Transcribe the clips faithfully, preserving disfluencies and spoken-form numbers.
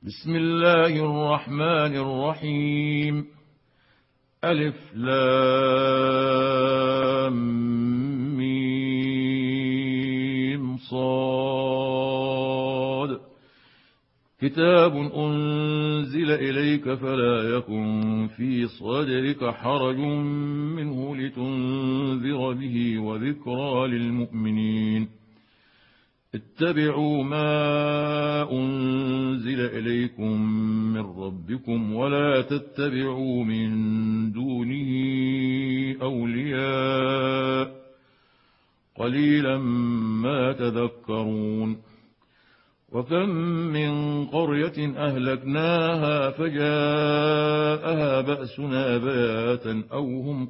بسم الله الرحمن الرحيم. ألف لام ميم صاد. كتاب أنزل إليك فلا يكن في صدرك حرج منه لتنذر به وذكرى للمؤمنين. اتبعوا ما أنزل إليكم من ربكم ولا تتبعوا من دونه أولياء قليلا ما تذكرون. وكم من قرية أهلكناها فجاءها بأسنا بياتا أو هم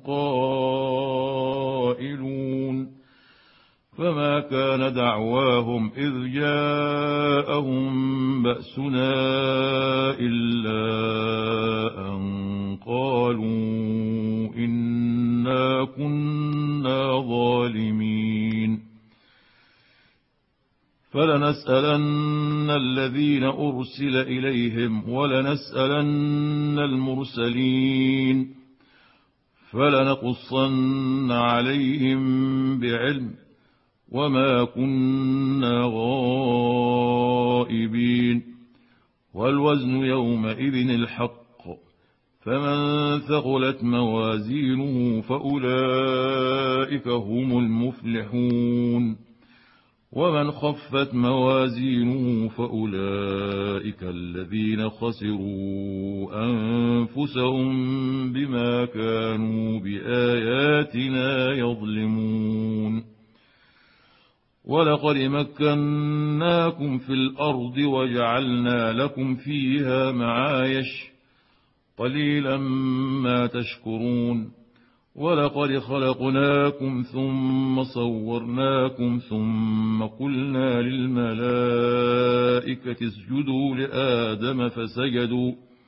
قائلون. فما كان دعواهم إذ جاءهم بأسنا إلا أن قالوا إنا كنا ظالمين. فلنسألن الذين أرسل إليهم ولنسألن المرسلين فلنقصن عليهم بعلم وما كنا غائبين. والوزن يومئذ الحق، فمن ثقلت موازينه فأولئك هم المفلحون. ومن خفت موازينه فأولئك الذين خسروا أنفسهم بما كانوا بآياتنا يظلمون. ولقد مكناكم في الأرض وجعلنا لكم فيها معايش قليلا ما تشكرون. ولقد خلقناكم ثم صورناكم ثم قلنا للملائكة اسجدوا لآدم فسجدوا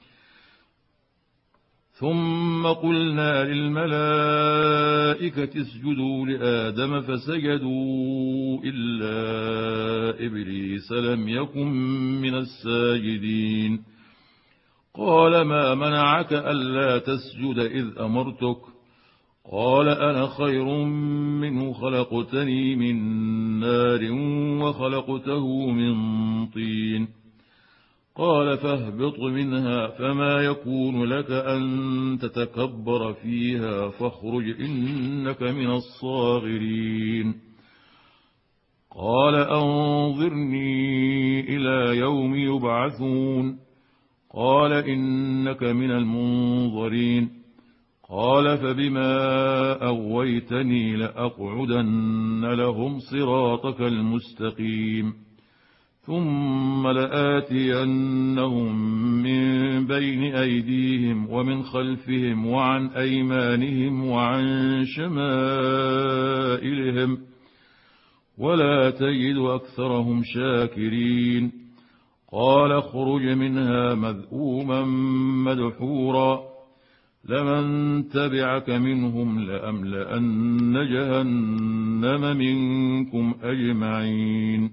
ثم قلنا للملائكة اسجدوا لآدم فسجدوا إلا إبليس لم يكن من الساجدين. قال ما منعك ألا تسجد إذ أمرتك؟ قال أنا خير منه خلقتني من نار وخلقته من طين. قال فاهبط منها فما يكون لك أن تتكبر فيها فاخرج إنك من الصاغرين. قال أنظرني إلى يوم يبعثون. قال إنك من المنظرين. قال فبما أغويتني لأقعدن لهم صراطك المستقيم ثم لآتينهم من بين أيديهم ومن خلفهم وعن أيمانهم وعن شمائلهم ولا تجد أكثرهم شاكرين. قال اخرج منها مذءوما مدحورا لمن تبعك منهم لأملأن جهنم منكم أجمعين.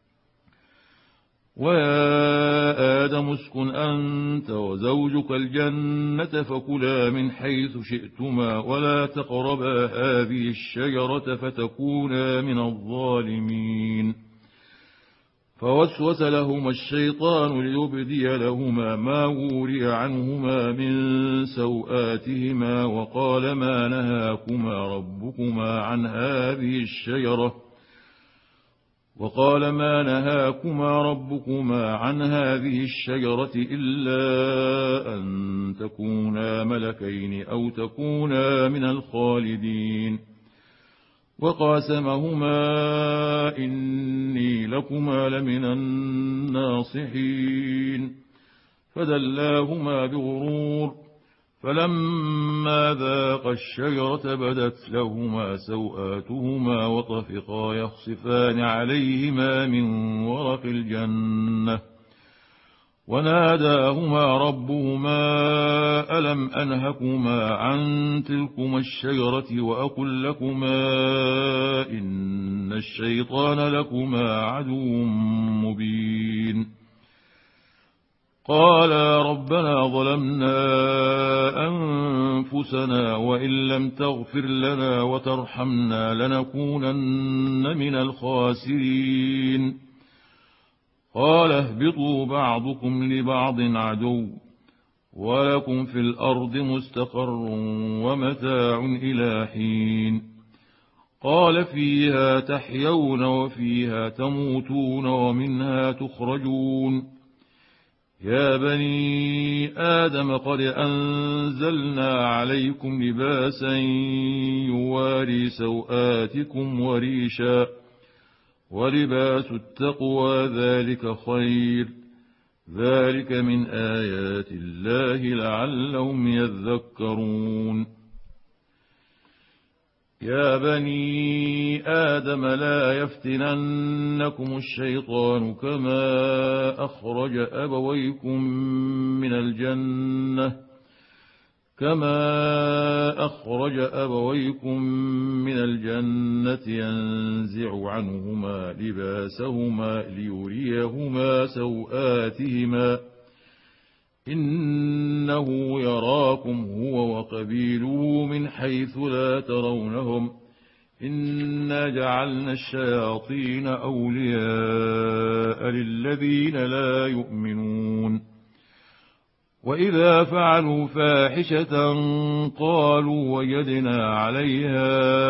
ويا آدم اسكن أنت وزوجك الجنة فكلا من حيث شئتما ولا تقربا هذه الشجرة فتكونا من الظالمين. فوسوس لهما الشيطان ليبدي لهما ما وري عنهما من سوآتهما وقال ما نهاكما ربكما عن هذه الشجرة وقال ما نهاكما ربكما عن هذه الشجرة إلا أن تكونا ملكين أو تكونا من الخالدين. وقاسمهما إني لكما لمن الناصحين فدلاهما بغرور فلما ذاقا الشجرة بدت لهما سوآتهما وطفقا يخصفان عليهما من ورق الجنة وناداهما ربهما ألم أنهكما عن تلكما الشجرة وأقل لكما إن الشيطان لكما عدو مبين قالا ربنا ظلمنا أنفسنا وإن لم تغفر لنا وترحمنا لنكونن من الخاسرين قال اهبطوا بعضكم لبعض عدو ولكم في الأرض مستقر ومتاع إلى حين قال فيها تحيون وفيها تموتون ومنها تخرجون يا بني آدم قد أنزلنا عليكم لباسا يواري سوآتكم وريشا ولباس التقوى ذلك خير ذلك من آيات الله لعلهم يذكرون يا بني آدم لا يفتننكم الشيطان كما أخرج أبويكم من الجنة كما أخرج أبويكم من الجنة ينزع عنهما لباسهما ليريهما سوآتهما إنه يراكم هو وقبيله من حيث لا ترونهم إنا جعلنا الشياطين أولياء للذين لا يؤمنون وإذا فعلوا فاحشة قالوا وجدنا عليها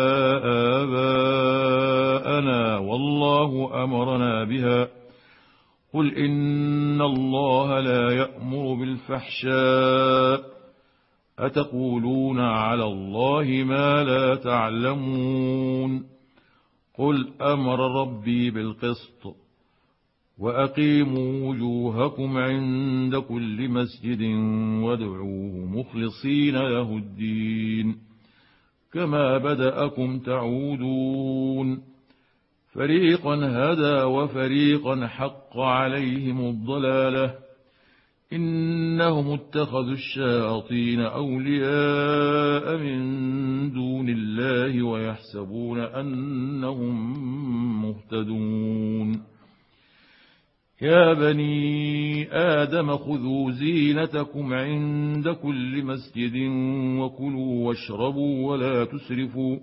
آباءنا والله أمرنا بها قل إن الله لا يأمر بالفحشاء أتقولون على الله ما لا تعلمون قل أمر ربي بالقسط وأقيموا وجوهكم عند كل مسجد وادعوه مخلصين له الدين كما بدأكم تعودون فريقا هدى وفريقا حق عليهم الضلالة إنهم اتخذوا الشياطين أولياء من دون الله ويحسبون أنهم مهتدون يا بني آدم خذوا زينتكم عند كل مسجد وكلوا واشربوا ولا تسرفوا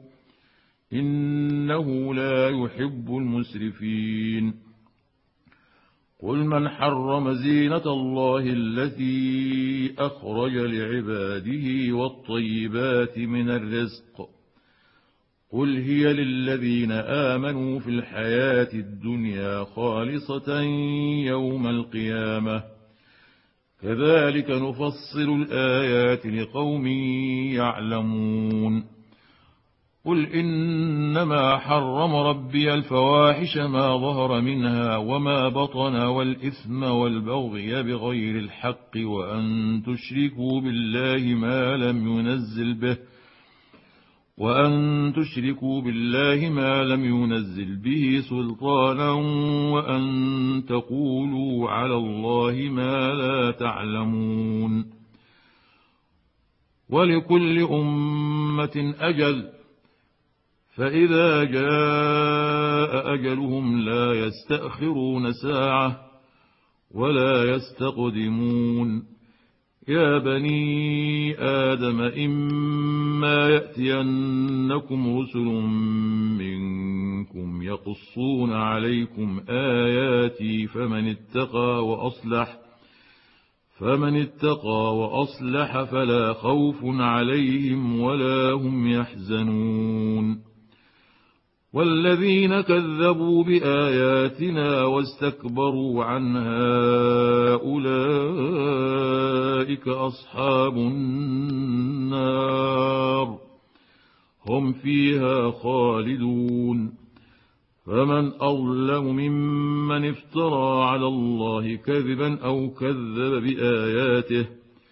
إنه لا يحب المسرفين قل من حرم زينة الله التي أخرج لعباده والطيبات من الرزق قل هي للذين آمنوا في الحياة الدنيا خالصة يوم القيامة كذلك نفصل الآيات لقوم يعلمون قل إنما حرم ربي الفواحش ما ظهر منها وما بطن والإثم والبغي بغير الحق وأن تشركوا بالله ما لم ينزل به وأن تشركوا بالله ما لم ينزل به سلطانا وأن تقولوا على الله ما لا تعلمون ولكل أمة أجل فإذا جاء أجلهم لا يستأخرون ساعة ولا يستقدمون يا بني آدم إما يأتينكم رسل منكم يقصون عليكم آياتي فمن اتقى وأصلح فمن اتقى وأصلح فلا خوف عليهم ولا هم يحزنون والذين كذبوا بآياتنا واستكبروا عنها أولئك أصحاب النار هم فيها خالدون فمن أظلم ممن افترى على الله كذبا أو كذب بآياته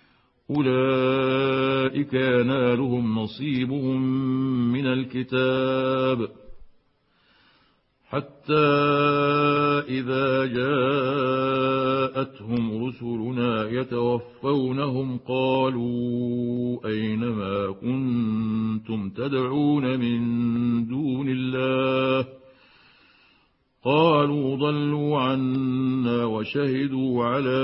أولئك ينالهم نصيبهم من الكتاب حتى إذا جاءتهم رسلنا يتوفونهم قالوا أينما كنتم تدعون من دون الله قالوا ضلوا عنا وشهدوا على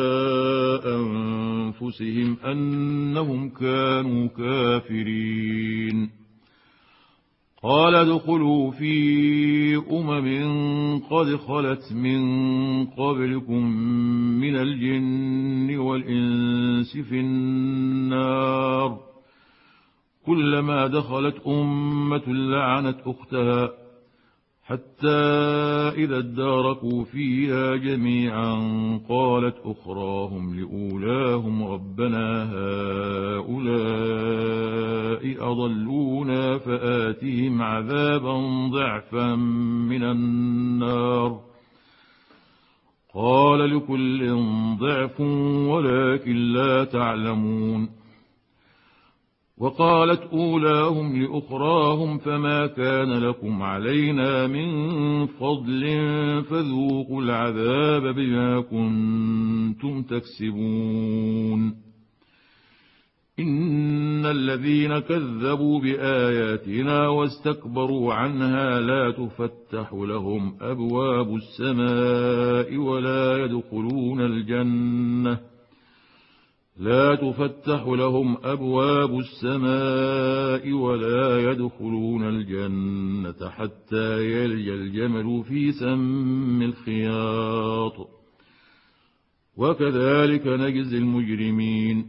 أنفسهم أنهم كانوا كافرين. قال ادخلوا في أمم قد خلت من قبلكم من الجن والإنس في النار كلما دخلت أمة لعنت أختها حتى إذا اداركوا فيها جميعا قالت أخراهم لأولاهم ربنا هؤلاء أضلونا فآتهم عذابا ضعفا من النار قال لكل ضعف ولكن لا تعلمون. وقالت أولاهم لأخراهم فما كان لكم علينا من فضل فذوقوا العذاب بما كنتم تكسبون. إن الذين كذبوا بآياتنا واستكبروا عنها لا تفتح لهم أبواب السماء ولا يدخلون الجنة لا تفتح لهم أبواب السماء ولا يدخلون الجنة حتى يلج الجمل في سم الخياط وكذلك نجزي المجرمين.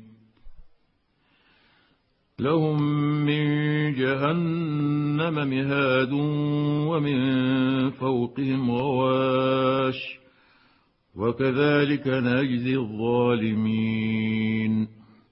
لهم من جهنم مهاد ومن فوقهم غواش وكذلك نجزي الظالمين.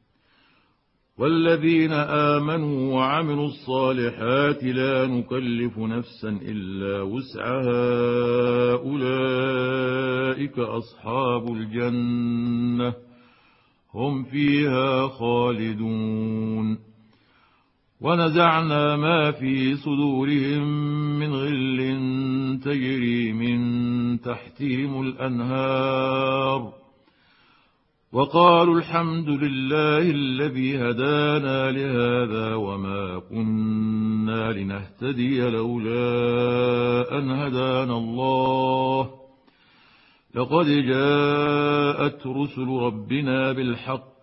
والذين آمنوا وعملوا الصالحات لا نكلف نفسا إلا وسعها أولئك أصحاب الجنة هم فيها خالدون. ونزعنا ما في صدورهم من غل تجري من تحتهم الأنهار وقالوا الحمد لله الذي هدانا لهذا وما كنا لنهتدي لولا أن هدانا الله لقد جاءت رسل ربنا بالحق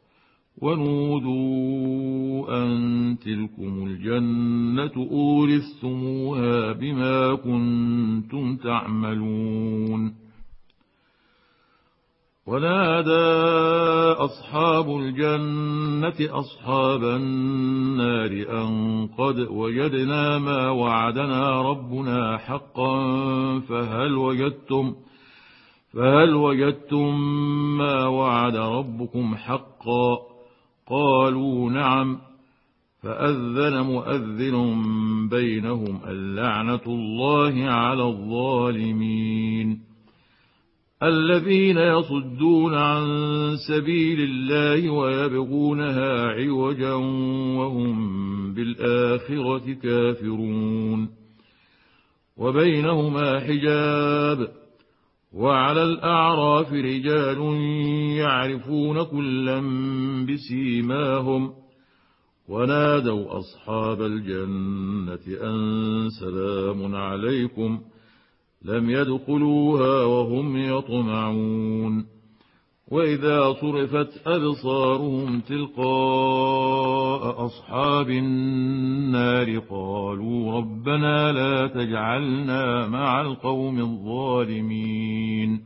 ونودوا أن تلكم الجنة أورثتموها بما كنتم تعملون. ونادى أصحاب الجنة أصحاب النار أن قد وجدنا ما وعدنا ربنا حقا فهل وجدتم فهل وجدتم ما وعد ربكم حقا قالوا نعم فأذن مؤذن بينهم اللعنة الله على الظالمين. الذين يصدون عن سبيل الله ويبغونها عوجا وهم بالآخرة كافرون. وبينهما حجاب وعلى الأعراف رجال يعرفون كلا بسيماهم ونادوا أصحاب الجنة أن سلام عليكم لم يدخلوها وهم يطمعون. وإذا صرفت أبصارهم تلقاء أصحاب النار قالوا ربنا لا تجعلنا مع القوم الظالمين.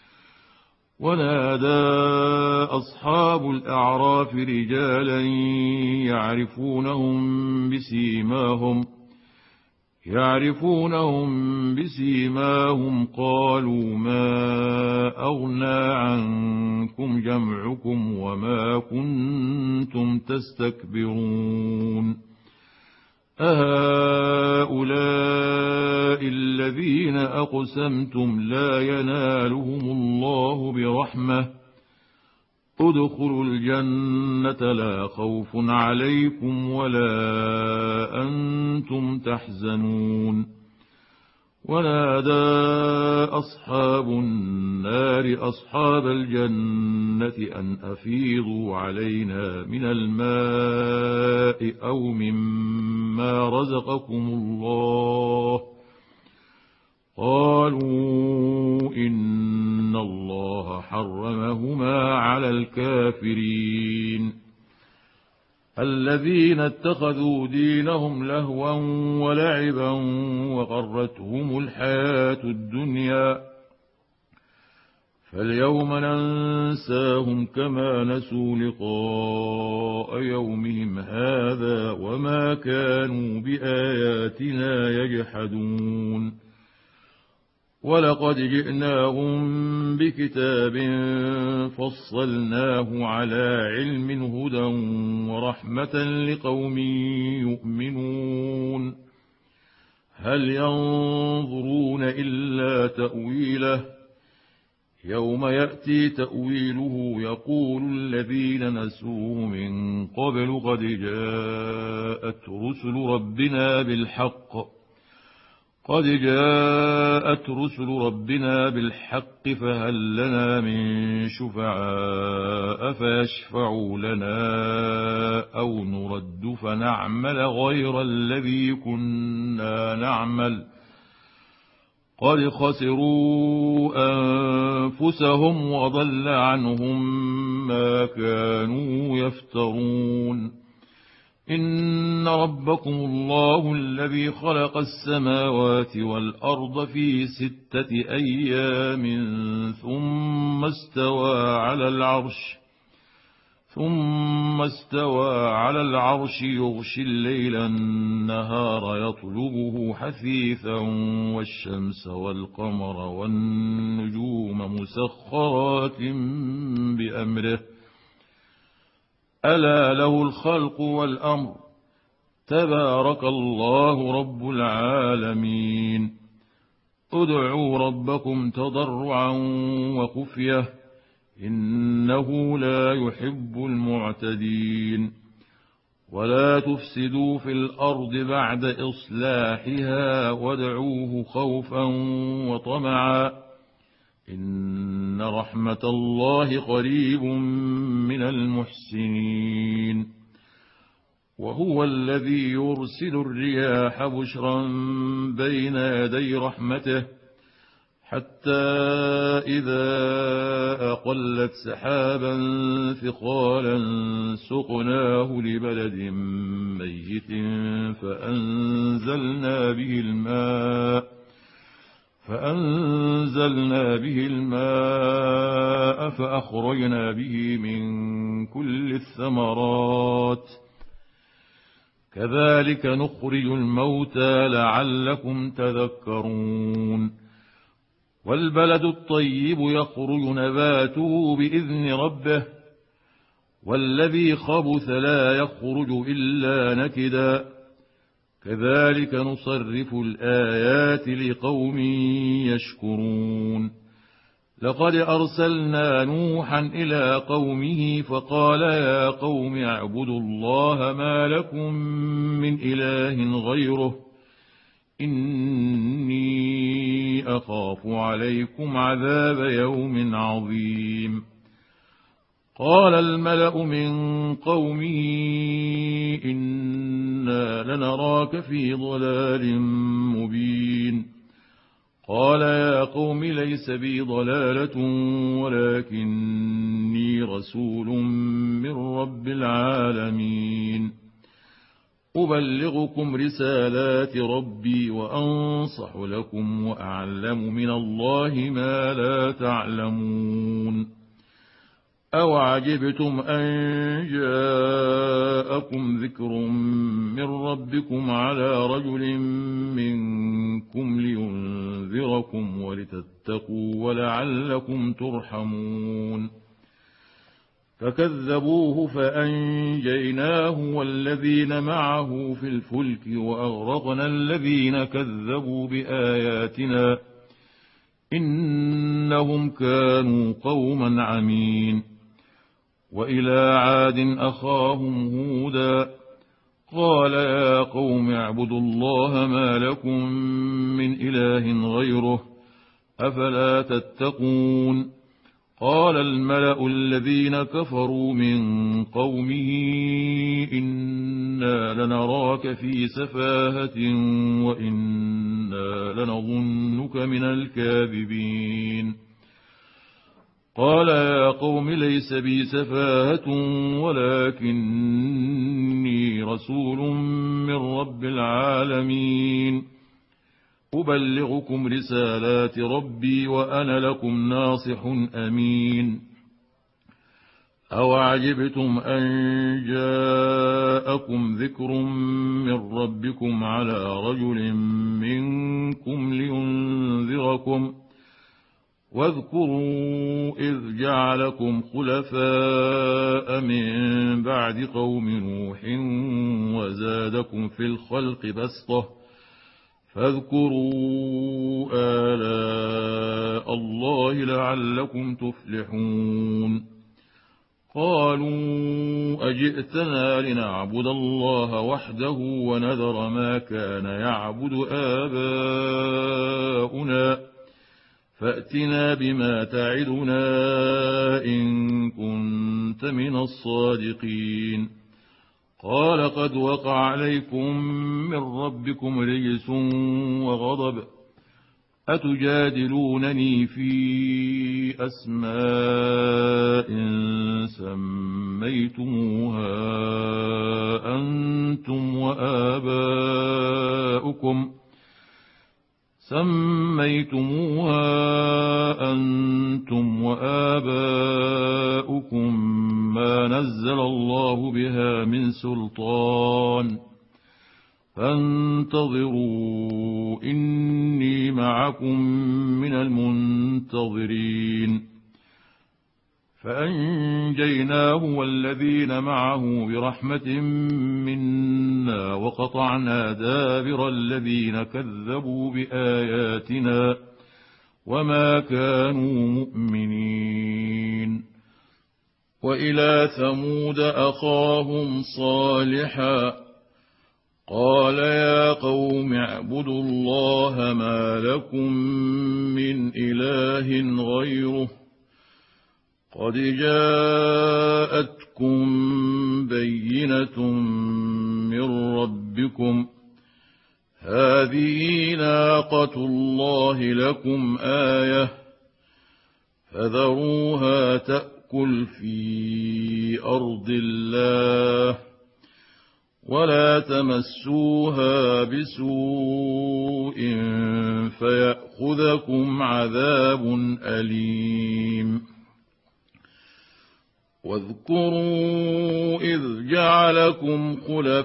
ونادى أصحاب الأعراف رجالا يعرفونهم بسيماهم يعرفونهم بسيماهم قالوا ما أغنى عنكم جمعكم وما كنتم تستكبرون أهؤلاء الذين أقسمتم لا ينالهم الله برحمة ادخلوا الجنة لا خوف عليكم ولا أنتم تحزنون. ونادى أصحاب النار أصحاب الجنة أن أفيضوا علينا من الماء أو مما رزقكم الله قالوا إن الله حرمهما على الكافرين. الذين اتخذوا دينهم لهوا ولعبا وغرتهم الحياة الدنيا فاليوم ننساهم كما نسوا لقاء يومهم هذا وما كانوا بآياتنا يجحدون. ولقد جئناهم بكتاب فصلناه على علم هدى ورحمة لقوم يؤمنون. هل ينظرون إلا تأويله يوم يأتي تأويله يقول الذين نسوه من قبل قد جاءت رسل ربنا بالحق قد جاءت رسل ربنا بالحق فهل لنا من شفعاء فيشفعوا لنا أو نرد فنعمل غير الذي كنا نعمل قد خسروا أنفسهم وضل عنهم ما كانوا يفترون. إن ربكم الله الذي خلق السماوات والأرض في ستة أيام ثم استوى على العرش ثم استوى على العرش يغشي الليل النهار يطلبه حثيثا والشمس والقمر والنجوم مسخرات بأمره ألا له الخلق والأمر تبارك الله رب العالمين. ادعوا ربكم تضرعا وخفية إنه لا يحب المعتدين. ولا تفسدوا في الأرض بعد إصلاحها وادعوه خوفا وطمعا إن رحمة الله قريب من المحسنين. وهو الذي يرسل الرياح بشرا بين يدي رحمته حتى إذا أقلت سحابا ثقالا سقناه لبلد ميت فأنزلنا به الماء فأنزلنا به الماء فأخرجنا به من كل الثمرات كذلك نخرج الموتى لعلكم تذكرون. والبلد الطيب يخرج نباته بإذن ربه والذي خبث لا يخرج إلا نكدا كذلك نصرف الآيات لقوم يشكرون. لقد أرسلنا نوحا إلى قومه فقال يا قوم اعبدوا الله ما لكم من إله غيره إني أخاف عليكم عذاب يوم عظيم. قال الملأ من قومه إنا لنراك في ضلال مبين. قال يا قوم ليس بي ضلالة ولكني رسول من رب العالمين أبلغكم رسالات ربي وأنصح لكم وأعلم من الله ما لا تعلمون. أوعجبتم أن جاءكم ذكر من ربكم على رجل منكم لينذركم ولتتقوا ولعلكم ترحمون. فكذبوه فأنجيناه والذين معه في الفلك وأغرقنا الذين كذبوا بآياتنا إنهم كانوا قوما عمين. وإلى عاد أخاهم هودا قال يا قوم اعبدوا الله ما لكم من إله غيره أفلا تتقون. قال الملأ الذين كفروا من قومه إن إنا لنراك في سفاهة وإنا لنظنك من الكاذبين. قال يا قوم ليس بي سفاهة ولكني رسول من رب العالمين أبلغكم رسالات ربي وأنا لكم ناصح أمين. أوعجبتم أن جاءكم ذكر من ربكم على رجل منكم لينذركم واذكروا إذ جعلكم خلفاء من بعد قوم نوح وزادكم في الخلق بسطة فاذكروا آلاء الله لعلكم تفلحون. قالوا أجئتنا لنعبد الله وحده ونذر ما كان يعبد آباؤنا فأتنا بما تعدنا إن كنت من الصادقين. قال قد وقع عليكم من ربكم رجس وغضب أتجادلونني في أسماء سميتموها أنتم وآباؤكم سميتموها أنتم وآباؤكم ما نزل الله بها من سلطان فانتظروا إني معكم من المنتظرين. فأنجيناه والذين معه برحمة منا وقطعنا دابر الذين كذبوا بآياتنا وما كانوا مؤمنين. وإلى ثمود أخاهم صالحا قال يا قوم اعبدوا الله ما لكم من إله غيره قد جاءتكم بينة من ربكم هذه ناقة الله لكم آية فذروها تأكل في أرض الله ولا تمسوها بسوء فيأخذكم عذاب أليم. واذكروا إذ جعلكم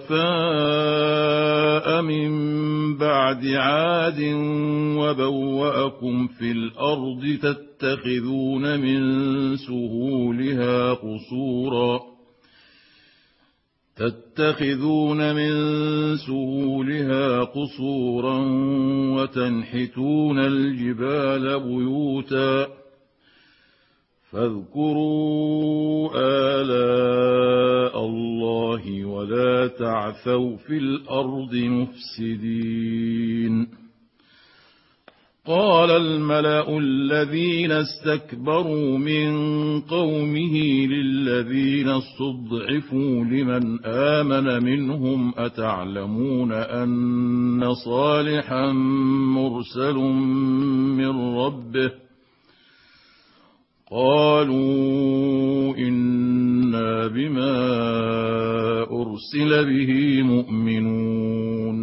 خلفاء من بعد عاد وبوأكم في الأرض تتخذون من سهولها قصورا تتخذون من سهولها قصورا وتنحتون الجبال بيوتا فاذكروا آلاء الله ولا تعثوا في الأرض مفسدين. قال الملأ الذين استكبروا من قومه للذين استضعفوا لمن آمن منهم أتعلمون أن صالحا مرسل من ربه قالوا إنا بما أرسل به مؤمنون.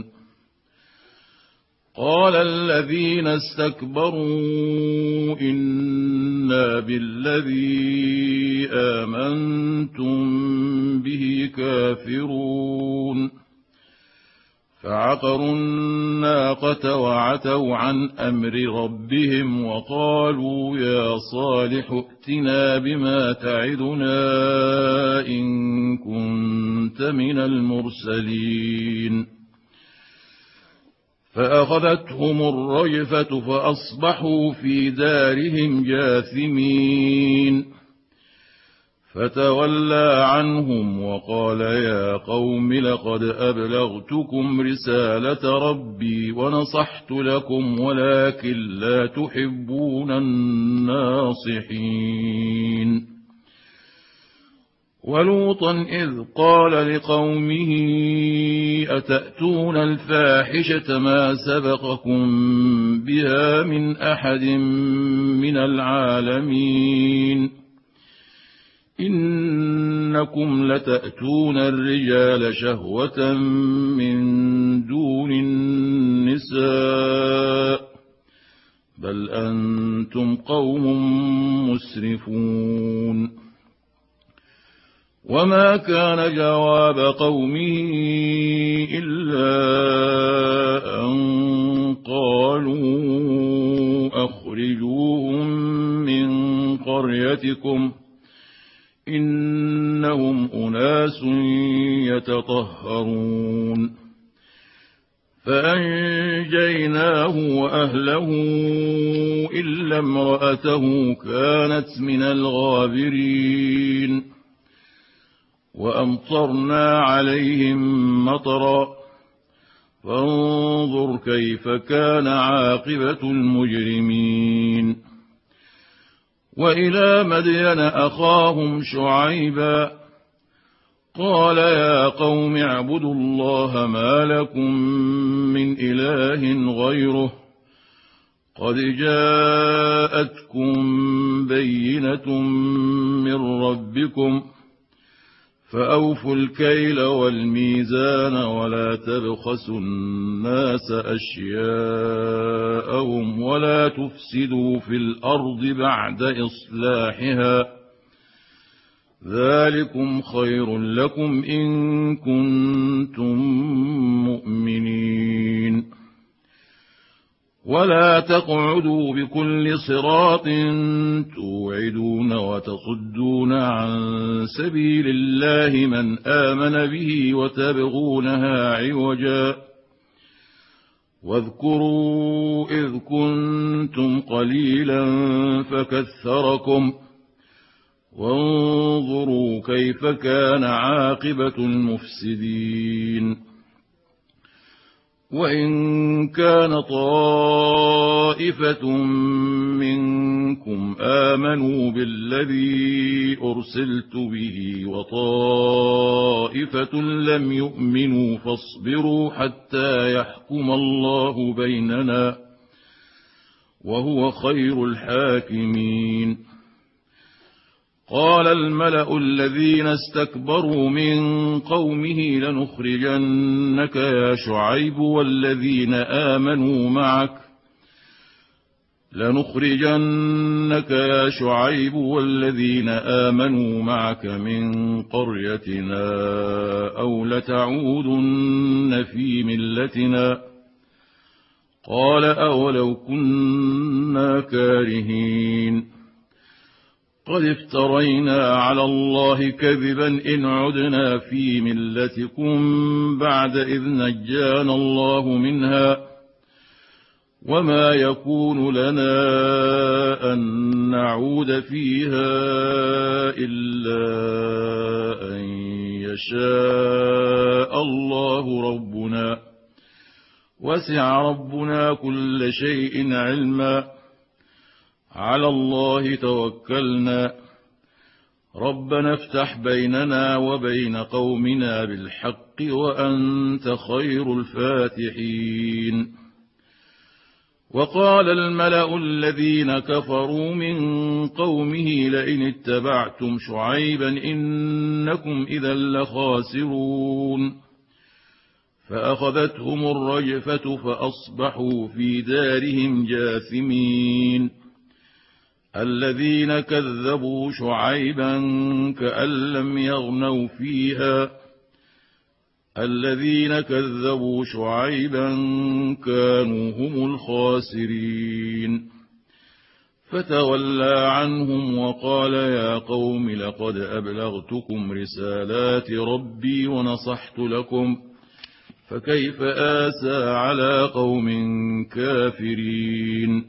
قال الذين استكبروا إنا بالذي آمنتم به كافرون فعقروا الناقة وعتوا عن أمر ربهم وقالوا يا صالح ائتنا بما تعدنا إن كنت من المرسلين. فأخذتهم الرجفة فأصبحوا في دارهم جاثمين فتولى عنهم وقال يا قوم لقد أبلغتكم رسالة ربي ونصحت لكم ولكن لا تحبون الناصحين. ولوطا إذ قال لقومه أتأتون الفاحشة ما سبقكم بها من أحد من العالمين إنكم لتأتون الرجال شهوة من دون النساء بل أنتم قوم مسرفون. وما كان جواب قومه إلا أن قالوا أخرجوهم من قريتكم إنهم أناس يتطهرون. فأنجيناه وأهله إلا امرأته كانت من الغابرين. وأمطرنا عليهم مطرا فانظر كيف كان عاقبة المجرمين. وإلى مدين أخاهم شعيبا قال يا قوم اعبدوا الله ما لكم من إله غيره قد جاءتكم بينة من ربكم فأوفوا الكيل والميزان ولا تبخسوا الناس أشياءهم ولا تفسدوا في الأرض بعد إصلاحها ذلكم خير لكم إن كنتم مؤمنين. ولا تقعدوا بكل صراط توعدون وتصدون عن سبيل الله من آمن به وتبغونها عوجا واذكروا إذ كنتم قليلا فكثركم وانظروا كيف كان عاقبة المفسدين. وإن كان طائفة منكم آمنوا بالذي أرسلت به وطائفة لم يؤمنوا فاصبروا حتى يحكم الله بيننا وهو خير الحاكمين. قال الملأ الذين استكبروا من قومه لنخرجنك يا شعيب والذين آمنوا معك لنخرجنك يا شعيب والذين آمنوا معك من قريتنا أو لتعودن في ملتنا قال أولو كنا كارهين قد افترينا على الله كذبا إن عدنا في ملتكم بعد إذ نجانا الله منها وما يكون لنا أن نعود فيها إلا أن يشاء الله ربنا وسع ربنا كل شيء علما على الله توكلنا ربنا افتح بيننا وبين قومنا بالحق وأنت خير الفاتحين. وقال الملأ الذين كفروا من قومه لئن اتبعتم شعيبا إنكم إذا لخاسرون فأخذتهم الرجفة فأصبحوا في دارهم جاثمين. الذين كذبوا شعيبا كأن لم يغنوا فيها الذين كذبوا شعيبا كانوا هم الخاسرين. فتولى عنهم وقال يا قوم لقد أبلغتكم رسالات ربي ونصحت لكم فكيف آسى على قوم كافرين.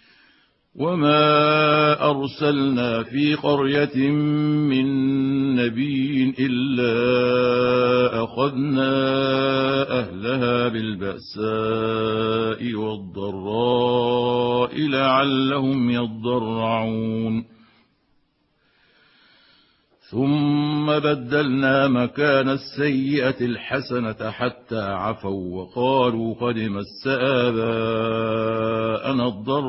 وما أرسلنا في قرية من نبي إلا أخذنا أهلها بالبأساء والضراء لعلهم يضرعون ثم ثم بدلنا مكان السيئة الحسنة حتى عفوا وقالوا قد مس آباءنا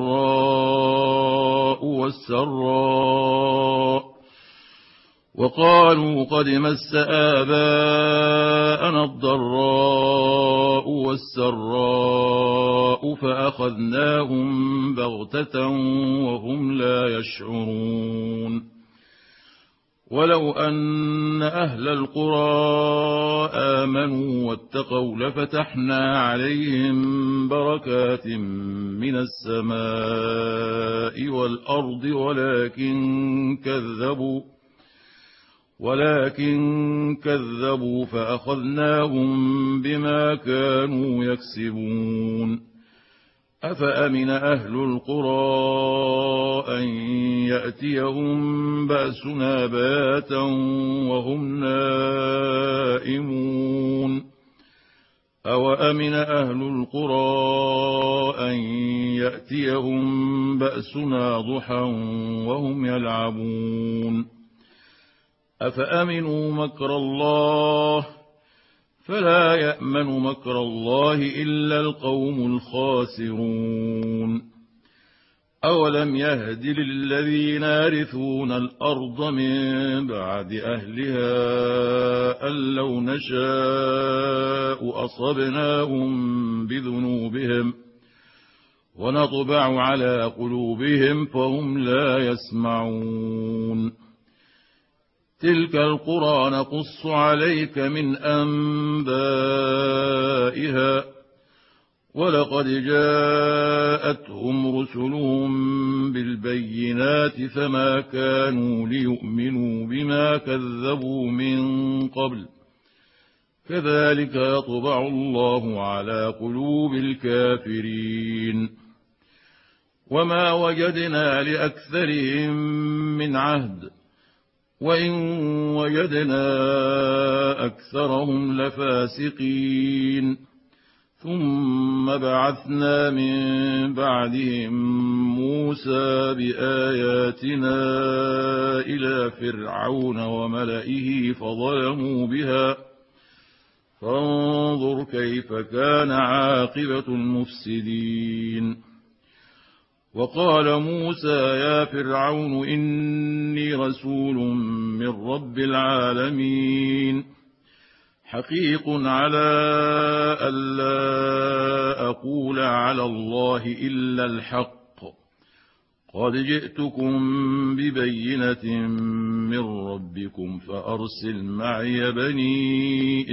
الضراء والسراء وقالوا قد مس آباءنا الضراء والسراء فأخذناهم بغتة وهم لا يشعرون ولو أن أهل القرى آمنوا واتقوا لفتحنا عليهم بركات من السماء والأرض ولكن كذبوا ولكن كذبوا فأخذناهم بما كانوا يكسبون أفأمن أهل القرى أن يأتيهم بأسنا بياتا وهم نائمون أوأمن أهل القرى أن يأتيهم بأسنا ضحى وهم يلعبون أفأمنوا مكر الله فلا يأمن مكر الله إلا القوم الخاسرون أولم يهد للذين يرثون الأرض من بعد أهلها أن لو نشاء أصبناهم بذنوبهم ونطبع على قلوبهم فهم لا يسمعون تلك القرى نقص عليك من أنبائها ولقد جاءتهم رسلهم بالبينات فما كانوا ليؤمنوا بما كذبوا من قبل كذلك يطبع الله على قلوب الكافرين وما وجدنا لأكثرهم من عهد وإن وجدنا أكثرهم لفاسقين ثم بعثنا من بعدهم موسى بآياتنا إلى فرعون وملئه فظلموا بها فانظر كيف كان عاقبة المفسدين وقال موسى يا فرعون إني رسول من رب العالمين حقيق على ألا أقول على الله إلا الحق قد جئتكم ببينة من ربكم فأرسل معي بني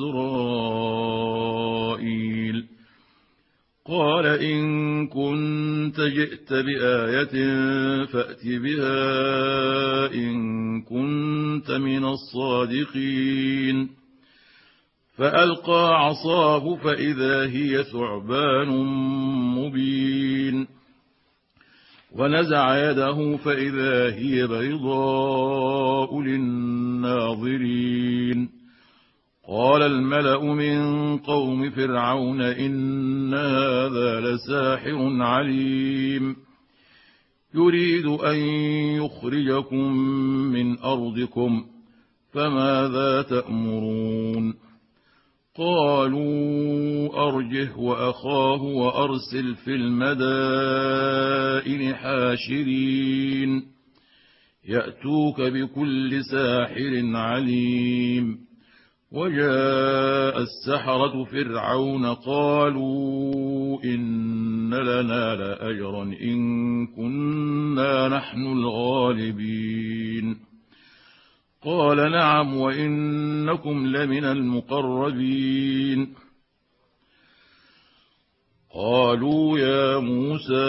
إسرائيل قال إن كنت جئت بآية فأت بها إن كنت من الصادقين فألقى عصاه فإذا هي ثعبان مبين ونزع يده فإذا هي بيضاء للناظرين قال الملأ من قوم فرعون إن هذا لساحر عليم يريد أن يخرجكم من أرضكم فماذا تأمرون قالوا أرجه وأخاه وأرسل في المدائن حاشرين يأتوك بكل ساحر عليم وجاء السحرة فرعون قالوا إن لنا لأجرا إن كنا نحن الغالبين قال نعم وإنكم لمن المقربين قالوا يا موسى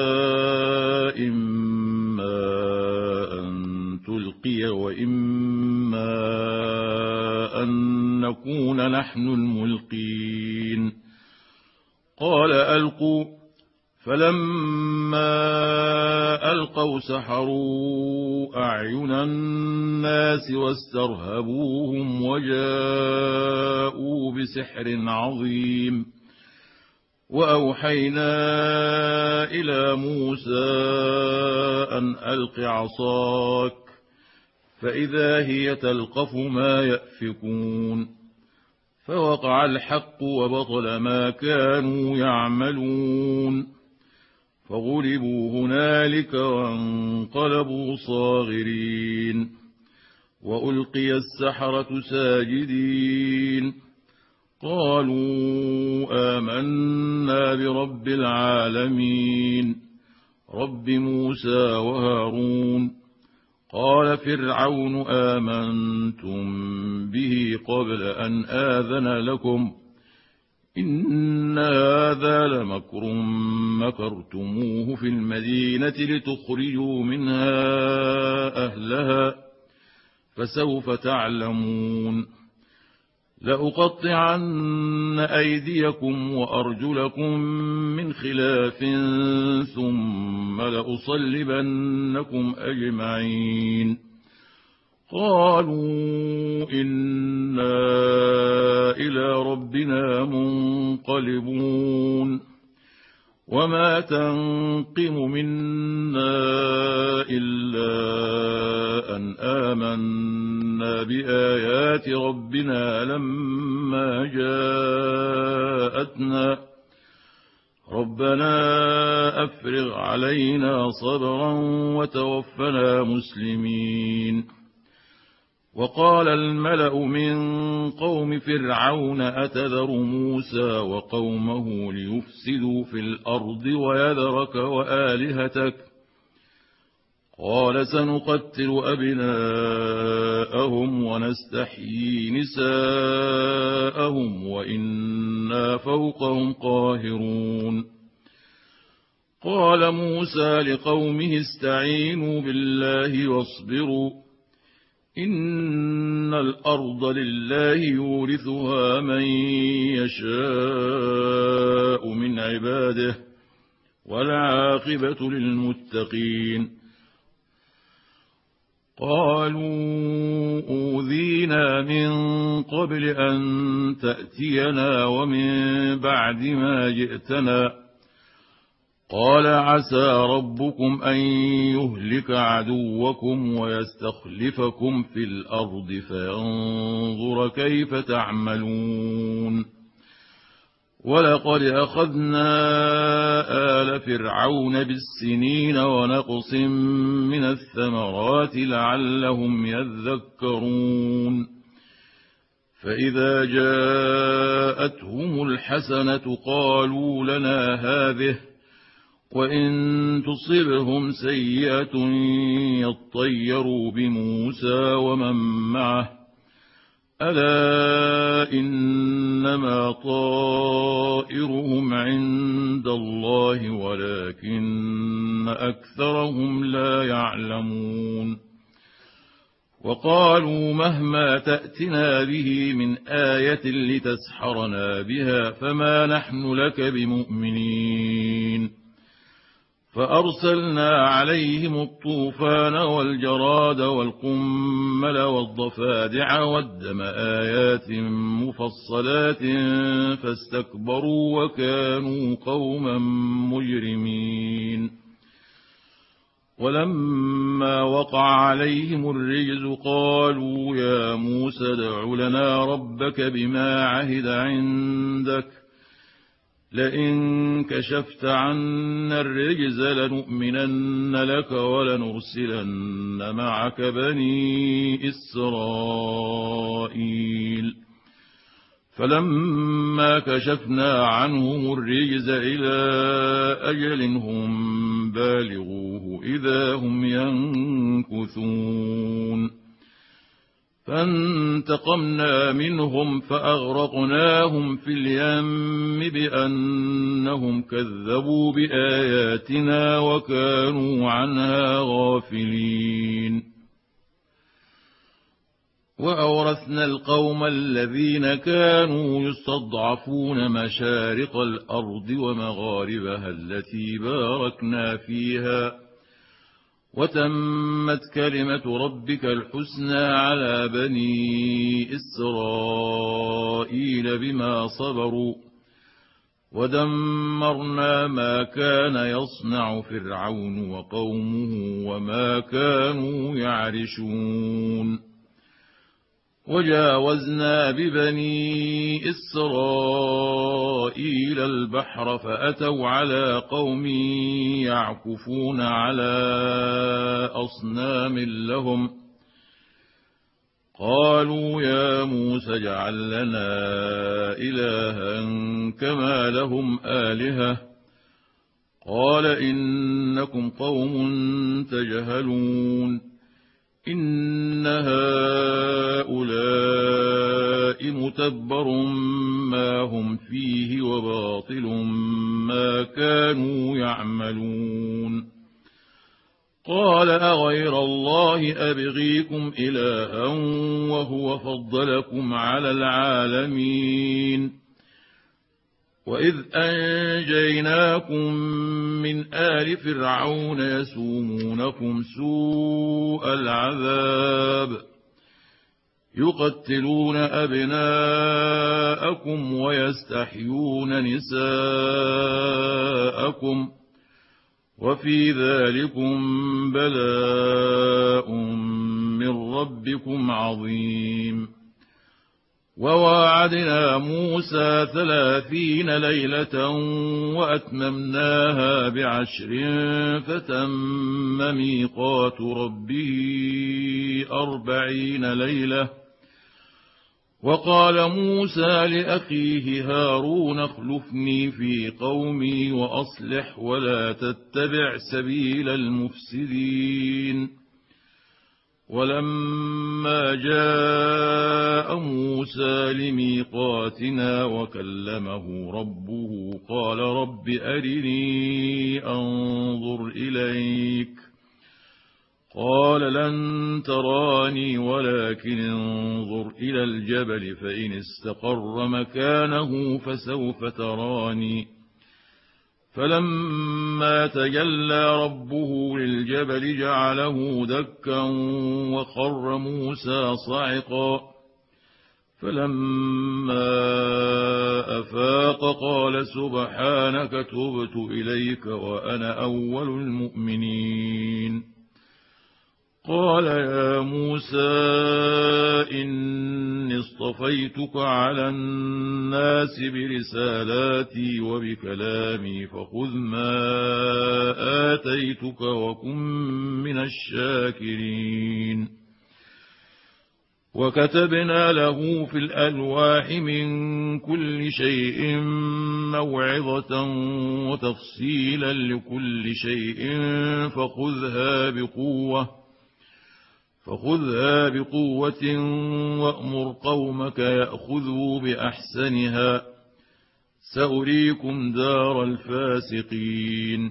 إما أن تلقي وإما أن نكون نحن الملقين قال ألقوا فلما ألقوا سحروا أعين الناس واسترهبوهم وجاءوا بسحر عظيم وأوحينا إلى موسى أن ألق عصاك فإذا هي تلقف ما يأفكون فوقع الحق وبطل ما كانوا يعملون فغلبوا هنالك وانقلبوا صاغرين وألقي السحرة ساجدين قالوا آمنا برب العالمين رب موسى وهارون قال فرعون آمنتم به قبل أن آذن لكم إن هذا لمكر مكرتموه في المدينة لتخرجوا منها أهلها فسوف تعلمون لأقطعن أيديكم وأرجلكم من خلاف ثم لأصلبنكم أجمعين قالوا إنا إلى ربنا منقلبون وما تنقم منا إلا أن آمنا بآيات ربنا لما جاءتنا ربنا أفرغ علينا صبرا وتوفنا مسلمين وقال الملأ من قوم فرعون أتذر موسى وقومه ليفسدوا في الأرض ويذرك وآلهتك قال سنقتل أبناءهم ونستحيي نساءهم وإنا فوقهم قاهرون قال موسى لقومه استعينوا بالله واصبروا إن الأرض لله يورثها من يشاء من عباده والعاقبة للمتقين قالوا أوذينا من قبل أن تأتينا ومن بعد ما جئتنا قال عسى ربكم أن يهلك عدوكم ويستخلفكم في الأرض فينظر كيف تعملون ولقد أخذنا آل فرعون بالسنين ونقص من الثمرات لعلهم يذكرون فإذا جاءتهم الحسنة قالوا لنا هذه وإن تصبهم سيئة يطيروا بموسى ومن معه ألا إنما طائرهم عند الله ولكن أكثرهم لا يعلمون وقالوا مهما تأتنا به من آية لتسحرنا بها فما نحن لك بمؤمنين فأرسلنا عليهم الطوفان والجراد والقمل والضفادع والدم آيات مفصلات فاستكبروا وكانوا قوما مجرمين ولما وقع عليهم الرجز قالوا يا موسى ادع لنا ربك بما عهد عندك لئن كشفت عنا الرجز لنؤمنن لك ولنرسلن معك بني إسرائيل فلما كشفنا عنهم الرجز إلى أجل هم بالغوه إذا هم ينكثون فانتقمنا منهم فأغرقناهم في اليم بأنهم كذبوا بآياتنا وكانوا عنها غافلين وأورثنا القوم الذين كانوا يستضعفون مشارق الأرض ومغاربها التي باركنا فيها وتمت كلمة ربك الحسنى على بني إسرائيل بما صبروا ودمرنا ما كان يصنع فرعون وقومه وما كانوا يعرشون وجاوزنا ببني إسرائيل البحر فأتوا على قوم يعكفون على أصنام لهم قالوا يا موسى اجعل لنا إلها كما لهم آلهة قال إنكم قوم تجهلون إن هؤلاء متبر ما هم فيه وباطل ما كانوا يعملون قال أغير الله أبغيكم إلها وهو فضلكم على العالمين وإذ أنجيناكم من آل فرعون يسومونكم سوء العذاب يقتلون أبناءكم ويستحيون نساءكم وفي ذلكم بلاء من ربكم عظيم وواعدنا موسى ثلاثين ليلة وأتممناها بعشر فتم ميقات ربه أربعين ليلة وقال موسى لأخيه هارون اخلفني في قومي وأصلح ولا تتبع سبيل المفسدين ولما جاء موسى لميقاتنا وكلمه ربه قال رب أرني أنظر إليك قال لن تراني ولكن انظر إلى الجبل فإن استقر مكانه فسوف تراني فلما تجلى ربه للجبل جعله دكا وخر موسى صعقا فلما أفاق قال سبحانك تبت إليك وأنا أول المؤمنين قال يا موسى إني اصطفيتك على الناس برسالاتي وبكلامي فخذ ما آتيتك وكن من الشاكرين وكتبنا له في الألواح من كل شيء موعظة وتفصيلا لكل شيء فخذها بقوة فخذها بقوة وأمر قومك يأخذوا بأحسنها سأريكم دار الفاسقين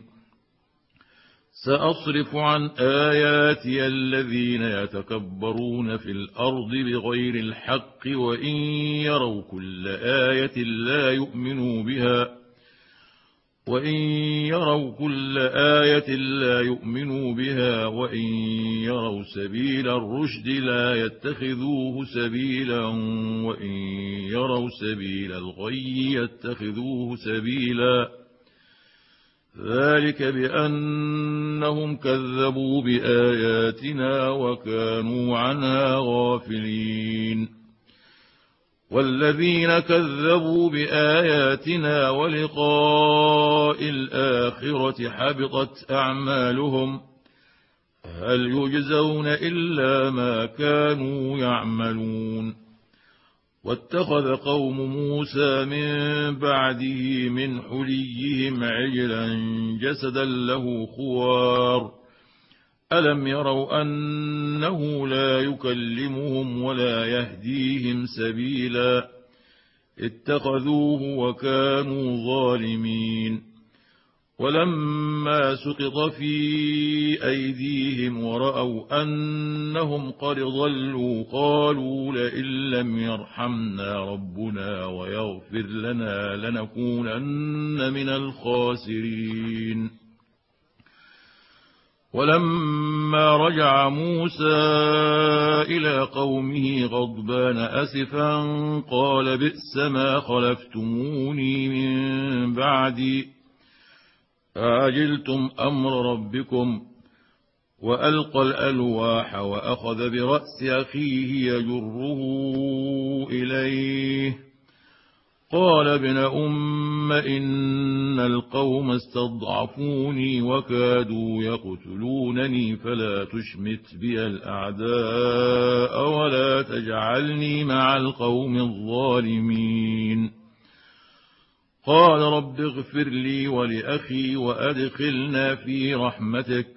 سأصرف عن آياتي الذين يتكبرون في الأرض بغير الحق وإن يروا كل آية لا يؤمنوا بها وإن يروا كل آية لا يؤمنوا بها وإن يروا سبيل الرشد لا يتخذوه سبيلا وإن يروا سبيل الغي يتخذوه سبيلا ذلك بأنهم كذبوا بآياتنا وكانوا عنها غافلين والذين كذبوا بآياتنا ولقاء الآخرة حبطت أعمالهم هل يجزون إلا ما كانوا يعملون واتخذ قوم موسى من بعده من حليهم عجلا جسدا له خوار ألم يروا أنه لا يكلمهم ولا يهديهم سبيلا اتخذوه وكانوا ظالمين ولما سقط في أيديهم ورأوا أنهم قد ضلوا قالوا لئن لم يرحمنا ربنا ويغفر لنا لنكونن من الخاسرين ولما رجع موسى إلى قومه غضبان أسفا قال بئس ما خلفتموني من بعدي أعجلتم أمر ربكم. وألقى الألواح وأخذ برأس أخيه يجره إليه قال ابن أم إن القوم استضعفوني وكادوا يقتلونني فلا تشمت بي الأعداء ولا تجعلني مع القوم الظالمين. قال رب اغفر لي ولأخي وأدخلنا في رحمتك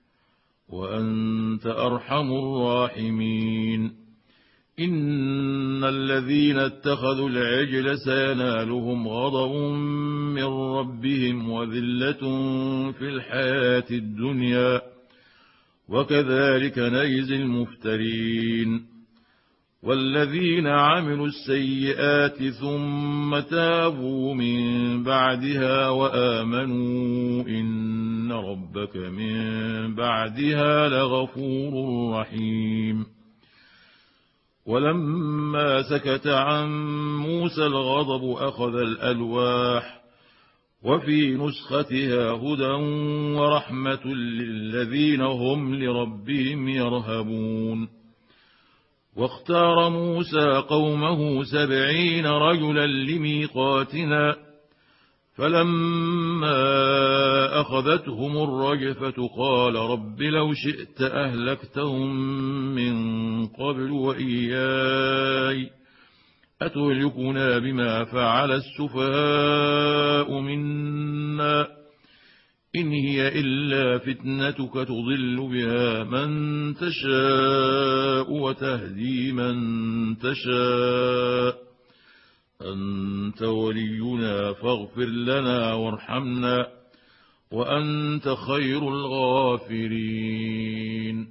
وأنت أرحم الراحمين. إن الذين اتخذوا العجل سينالهم غضب من ربهم وذلة في الحياة الدنيا وكذلك نجزي المفترين. والذين عملوا السيئات ثم تابوا من بعدها وآمنوا إن ربك من بعدها لغفور رحيم. ولما سكت عن موسى الغضب أخذ الألواح وفي نسختها هدى ورحمة للذين هم لربهم يرهبون. واختار موسى قومه سبعين رجلا لميقاتنا فلما أخذتهم الرجفة قال رب لو شئت أهلكتهم من قبل وإياي أتهلكنا بما فعل السفهاء منا إن هي إلا فتنتك تضل بها من تشاء وتهدي من تشاء أنت ولينا فاغفر لنا وارحمنا وأنت خير الغافرين.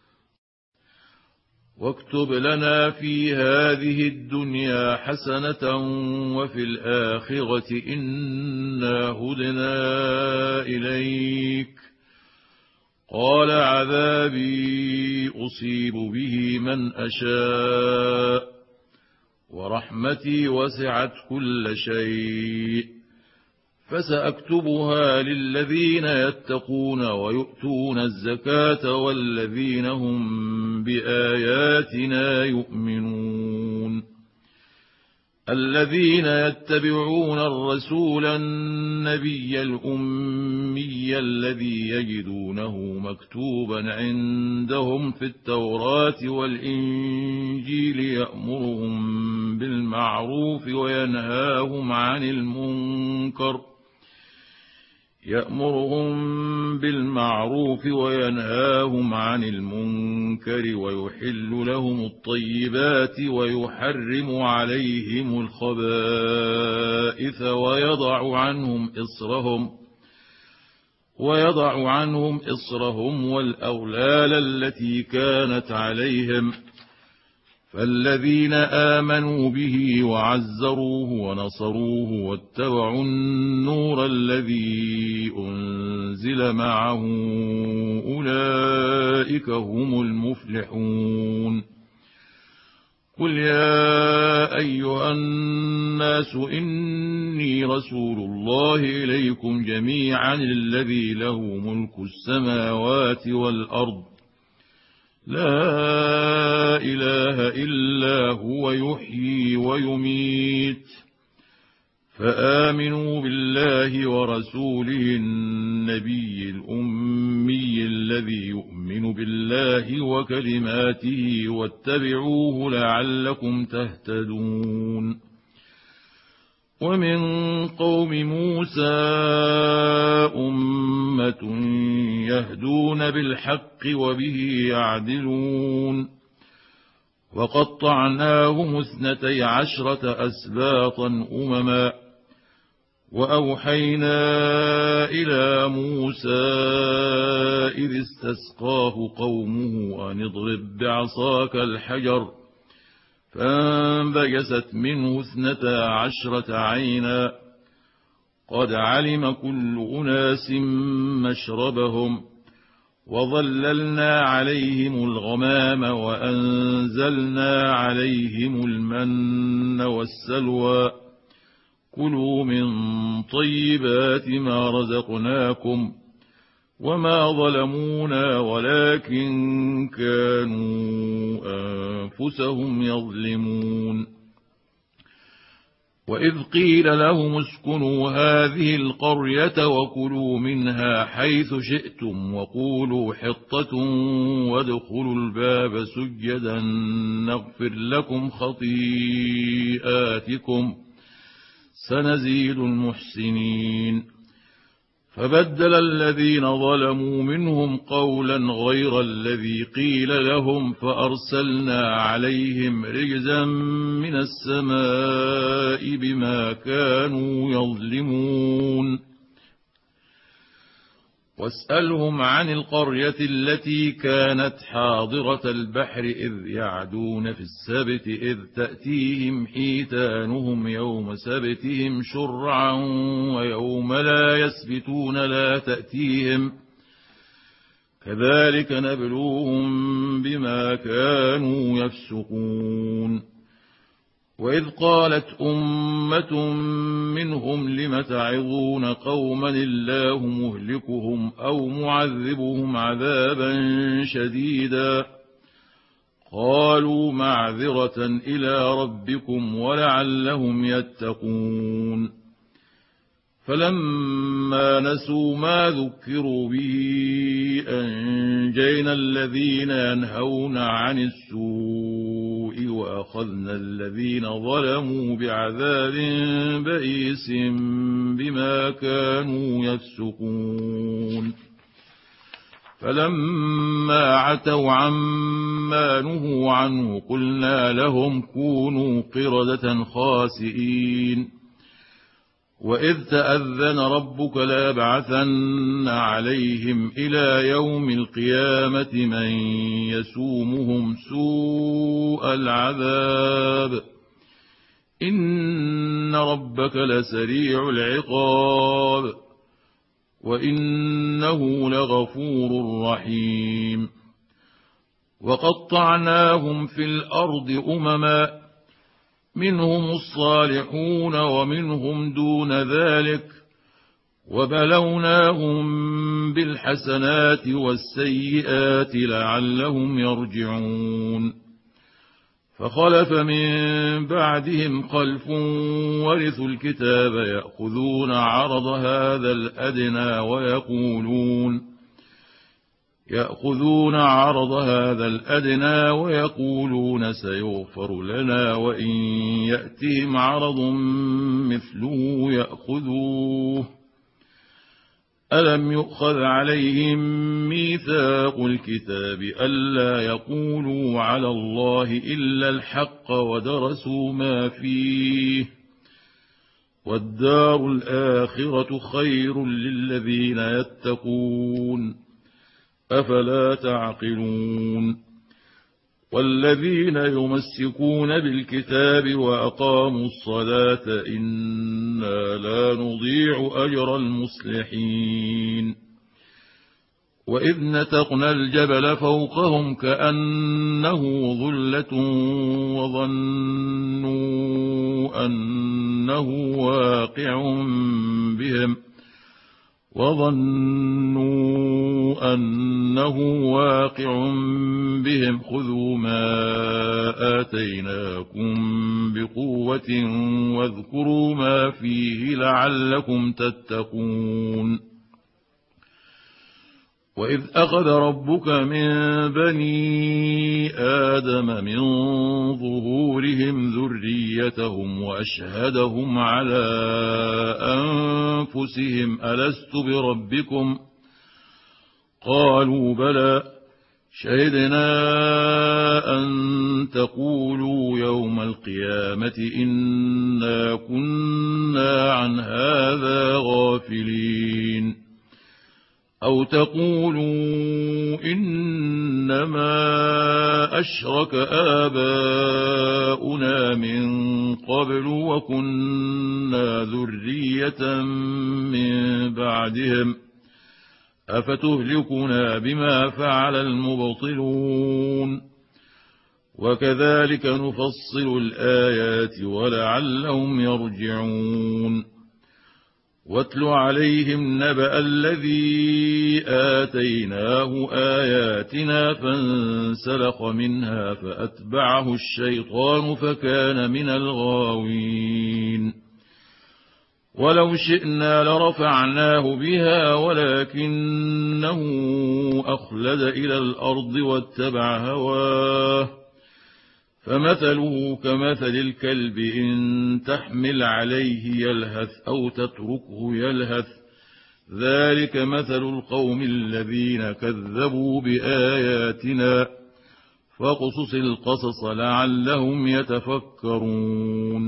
واكتب لنا في هذه الدنيا حسنة وفي الآخرة إنا هدنا إليك. قال عذابي أصيب به من أشاء ورحمتي وسعت كل شيء فسأكتبها للذين يتقون ويؤتون الزكاة والذين هم بآياتنا يؤمنون. الذين يتبعون الرسول النبي الأمي الذي يجدونه مكتوبا عندهم في التوراة والإنجيل يأمرهم بالمعروف وينهاهم عن المنكر يأمرهم بالمعروف وينهاهم عن المنكر ويحل لهم الطيبات ويحرم عليهم الخبائث ويضع عنهم إصرهم ويضع عنهم إصرهم والأغلال التي كانت عليهم. فالذين آمنوا به وعزروه ونصروه واتبعوا النور الذي أنزل معه أولئك هم المفلحون. قل يا أيها الناس إني رسول الله إليكم جميعا الذي له ملك السماوات والأرض لا إله إلا هو يحيي ويميت فآمنوا بالله ورسوله النبي الأمي الذي يؤمن بالله وكلماته واتبعوه لعلكم تهتدون. ومن قوم موسى أمة يهدون بالحق وبه يعدلون. وقطعناهم اثنتي عشرة أسباطا أمما وأوحينا إلى موسى إذ استسقاه قومه أن اضرب بعصاك الحجر فانبجست منه اثنتا عشرة عينا قد علم كل أناس مشربهم وظللنا عليهم الغمام وأنزلنا عليهم المن والسلوى كلوا من طيبات ما رزقناكم وما ظلمونا ولكن كانوا أنفسهم يظلمون وإذ قيل لهم اسكنوا هذه القرية وكلوا منها حيث شئتم وقولوا حطة وادخلوا الباب سجدا نغفر لكم خطيئاتكم سنزيد المحسنين فبدل الذين ظلموا منهم قولا غير الذي قيل لهم فأرسلنا عليهم رجزا من السماء بما كانوا يظلمون واسألهم عن القرية التي كانت حاضرة البحر إذ يعدون في السبت إذ تأتيهم حيتانهم يوم سبتهم شرعا ويوم لا يسبتون لا تأتيهم كذلك نبلوهم بما كانوا يفسقون وإذ قالت أمة منهم لم تعظون قوما الله مهلكهم أو معذبهم عذابا شديدا قالوا معذرة إلى ربكم ولعلهم يتقون فلما نسوا ما ذكروا به أنجينا الذين ينهون عن السوء وأخذنا الذين ظلموا بعذاب بئيس بما كانوا يفسقون فلما عتوا عما نهوا عنه قلنا لهم كونوا قردة خاسئين وإذ تأذن ربك ليبعثن عليهم إلى يوم القيامة من يسومهم سوء العذاب إن ربك لسريع العقاب وإنه لغفور رحيم وقطعناهم في الأرض أمما منهم الصالحون ومنهم دون ذلك وبلوناهم بالحسنات والسيئات لعلهم يرجعون فخلف من بعدهم خلف ورثوا الكتاب يأخذون عرض هذا الأدنى ويقولون يأخذون عرض هذا الأدنى ويقولون سيغفر لنا وإن يأتهم عرض مثله يأخذوه ألم يؤخذ عليهم ميثاق الكتاب ألا يقولوا على الله إلا الحق ودرسوا ما فيه والدار الآخرة خير للذين يتقون أفلا تعقلون والذين يمسكون بالكتاب وأقاموا الصلاة إنا لا نضيع أجر المصلحين وإذ نتقنا الجبل فوقهم كأنه ظلة وظنوا أنه واقع بهم وظنوا أنه واقع بهم خذوا ما آتيناكم بقوة واذكروا ما فيه لعلكم تتقون وإذ أخذ ربك من بني آدم من ظهورهم ذريتهم وأشهدهم على أنفسهم ألست بربكم قالوا بلى شهدنا أن تقولوا يوم القيامة إنا كنا عن هذا غافلين أو تقولوا إنما أشرك آباؤنا من قبل وكنا ذرية من بعدهم أفتهلكنا بما فعل المبطلون وكذلك نفصل الآيات ولعلهم يرجعون واتل عليهم نبأ الذي آتيناه آياتنا فانسلخ منها فأتبعه الشيطان فكان من الغاوين ولو شئنا لرفعناه بها ولكنه أخلد إلى الأرض واتبع هواه فمثله كمثل الكلب إن تحمل عليه يلهث أو تتركه يلهث ذلك مثل القوم الذين كذبوا بآياتنا فاقصص القصص لعلهم يتفكرون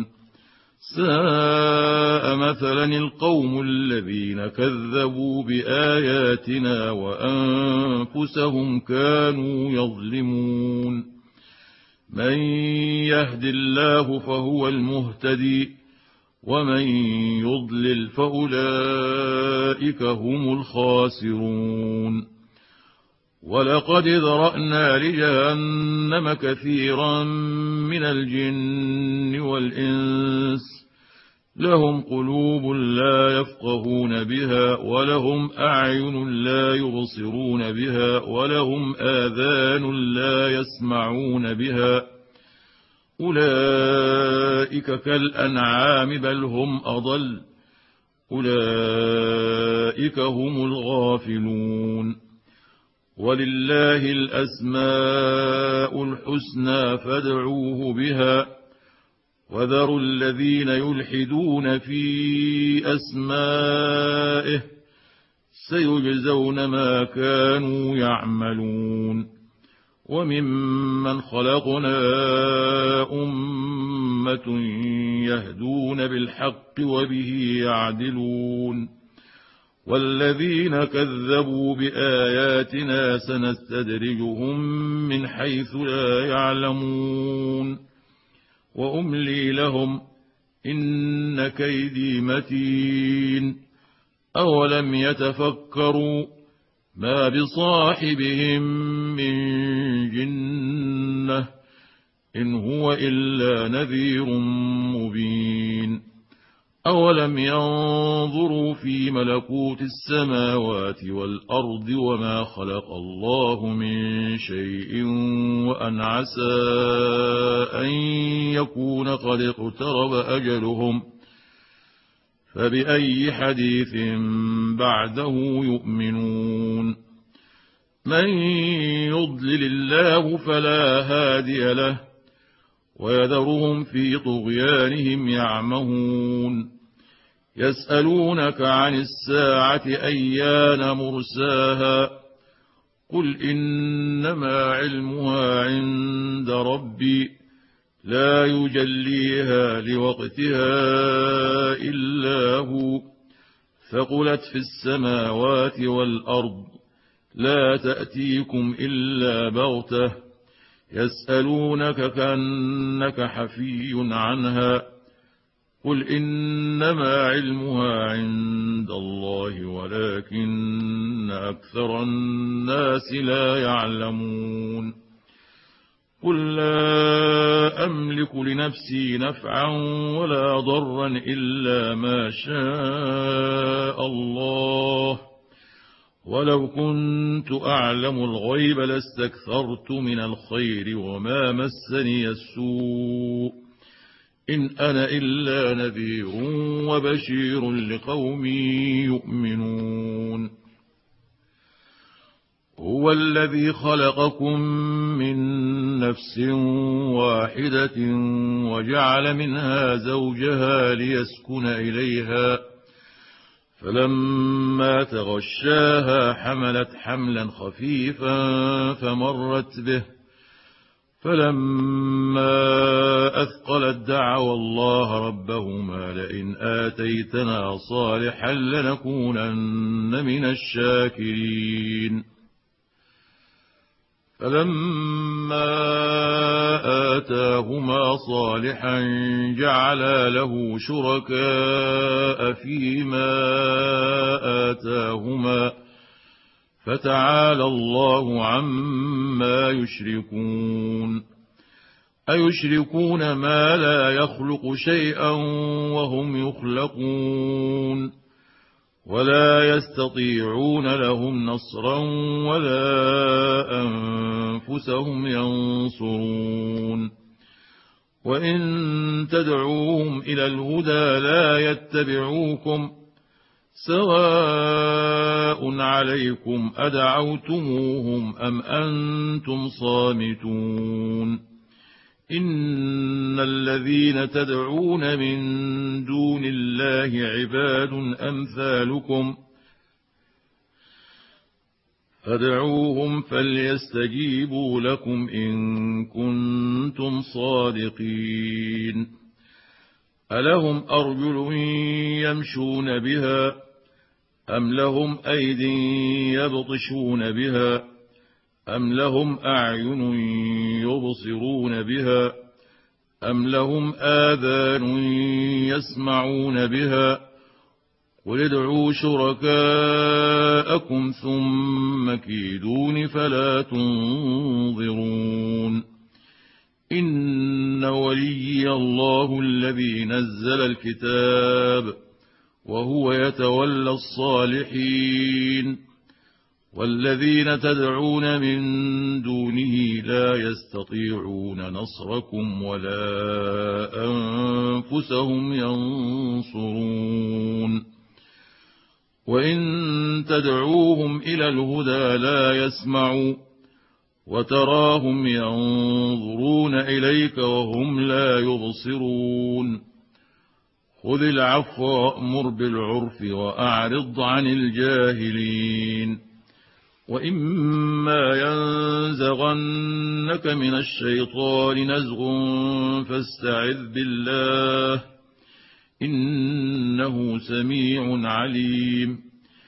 ساء مثلا القوم الذين كذبوا بآياتنا وأنفسهم كانوا يظلمون من يهد الله فهو المهتدي ومن يضلل فأولئك هم الخاسرون ولقد ذرأنا لجهنم كثيرا من الجن والإنس لهم قلوب لا يفقهون بها ولهم أعين لا يبصرون بها ولهم آذان لا يسمعون بها أولئك كالأنعام بل هم أضل أولئك هم الغافلون ولله الأسماء الحسنى فادعوه بها وذروا الذين يلحدون في أسمائه سيجزون ما كانوا يعملون وممن خلقنا أمة يهدون بالحق وبه يعدلون والذين كذبوا بآياتنا سنستدرجهم من حيث لا يعلمون وأملي لهم إن كيدي متين أولم يتفكروا ما بصاحبهم من جنة إن هو إلا نذير مبين أولم ينظروا في ملكوت السماوات والأرض وما خلق الله من شيء وأن عسى أن يكون قد اقترب أجلهم فبأي حديث بعده يؤمنون من يضلل الله فلا هادي له ويذرهم في طغيانهم يعمهون يسألونك عن الساعة أيان مرساها قل إنما علمها عند ربي لا يجليها لوقتها إلا هو ثقلت في السماوات والأرض لا تأتيكم إلا بغتة يسألونك كأنك حفي عنها قل إنما علمها عند الله ولكن أكثر الناس لا يعلمون قل لا أملك لنفسي نفعا ولا ضرا إلا ما شاء الله ولو كنت أعلم الغيب لاستكثرت من الخير وما مسني السوء إن أنا إلا نذير وبشير لقوم يؤمنون هو الذي خلقكم من نفس واحدة وجعل منها زوجها ليسكن إليها فلما تغشاها حملت حملا خفيفا فمرت به فلما أثقلت دعوا الله ربهما لئن آتيتنا صالحا لنكونن من الشاكرين فلما آتاهما صالحا جعلا له شركاء فيما آتاهما فتعالى الله عما يشركون أيشركون ما لا يخلق شيئا وهم يخلقون ولا يستطيعون لهم نصرا ولا أنفسهم ينصرون وإن تدعوهم إلى الهدى لا يتبعوكم سواء عليكم أدعوتموهم أم أنتم صامتون إن الذين تدعون من دون الله عباد أمثالكم فادعوهم فليستجيبوا لكم إن كنتم صادقين ألهم أرجل يمشون بها أم لهم أيد يبطشون بها أم لهم أعين يبصرون بها أم لهم آذان يسمعون بها قل ادعوا شركاءكم ثم كيدون فلا تنظرون إن وليي الله الذي نزل الكتاب وهو يتولى الصالحين والذين تدعون من دونه لا يستطيعون نصركم ولا أنفسهم ينصرون وإن تدعوهم إلى الهدى لا يسمعوا وتراهم ينظرون إليك وهم لا يبصرون خذ العفو وأمر بالعرف وأعرض عن الجاهلين وإما ينزغنك من الشيطان نزغ فاستعذ بالله إنه سميع عليم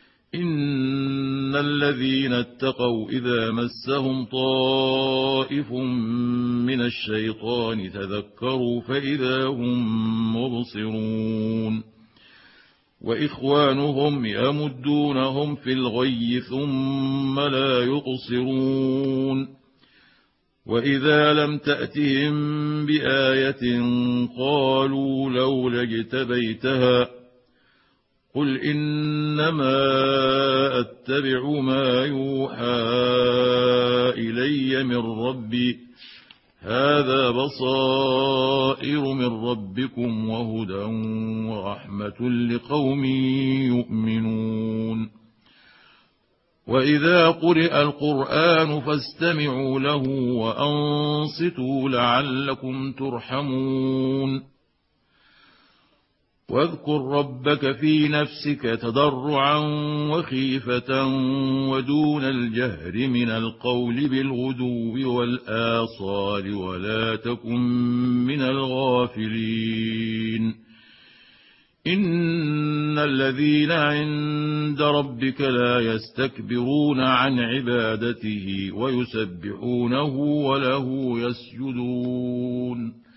إن الذين اتقوا إذا مسهم طائف من الشيطان تذكروا فإذا هم مبصرون وإخوانهم يمدونهم في الغي ثم لا يقصرون وإذا لم تأتهم بآية قالوا لولا اجتبيتها قل إنما أتبع ما يوحى إلي من ربي هذا بصائر من ربكم وهدى ورحمة لقوم يؤمنون وإذا قرئ القرآن فاستمعوا له وأنصتوا لعلكم ترحمون واذكر ربك في نفسك تضرعا وخيفة ودون الجهر من القول بالغدو والآصال ولا تكن من الغافلين إن الذين عند ربك لا يستكبرون عن عبادته ويسبحونه وله يسجدون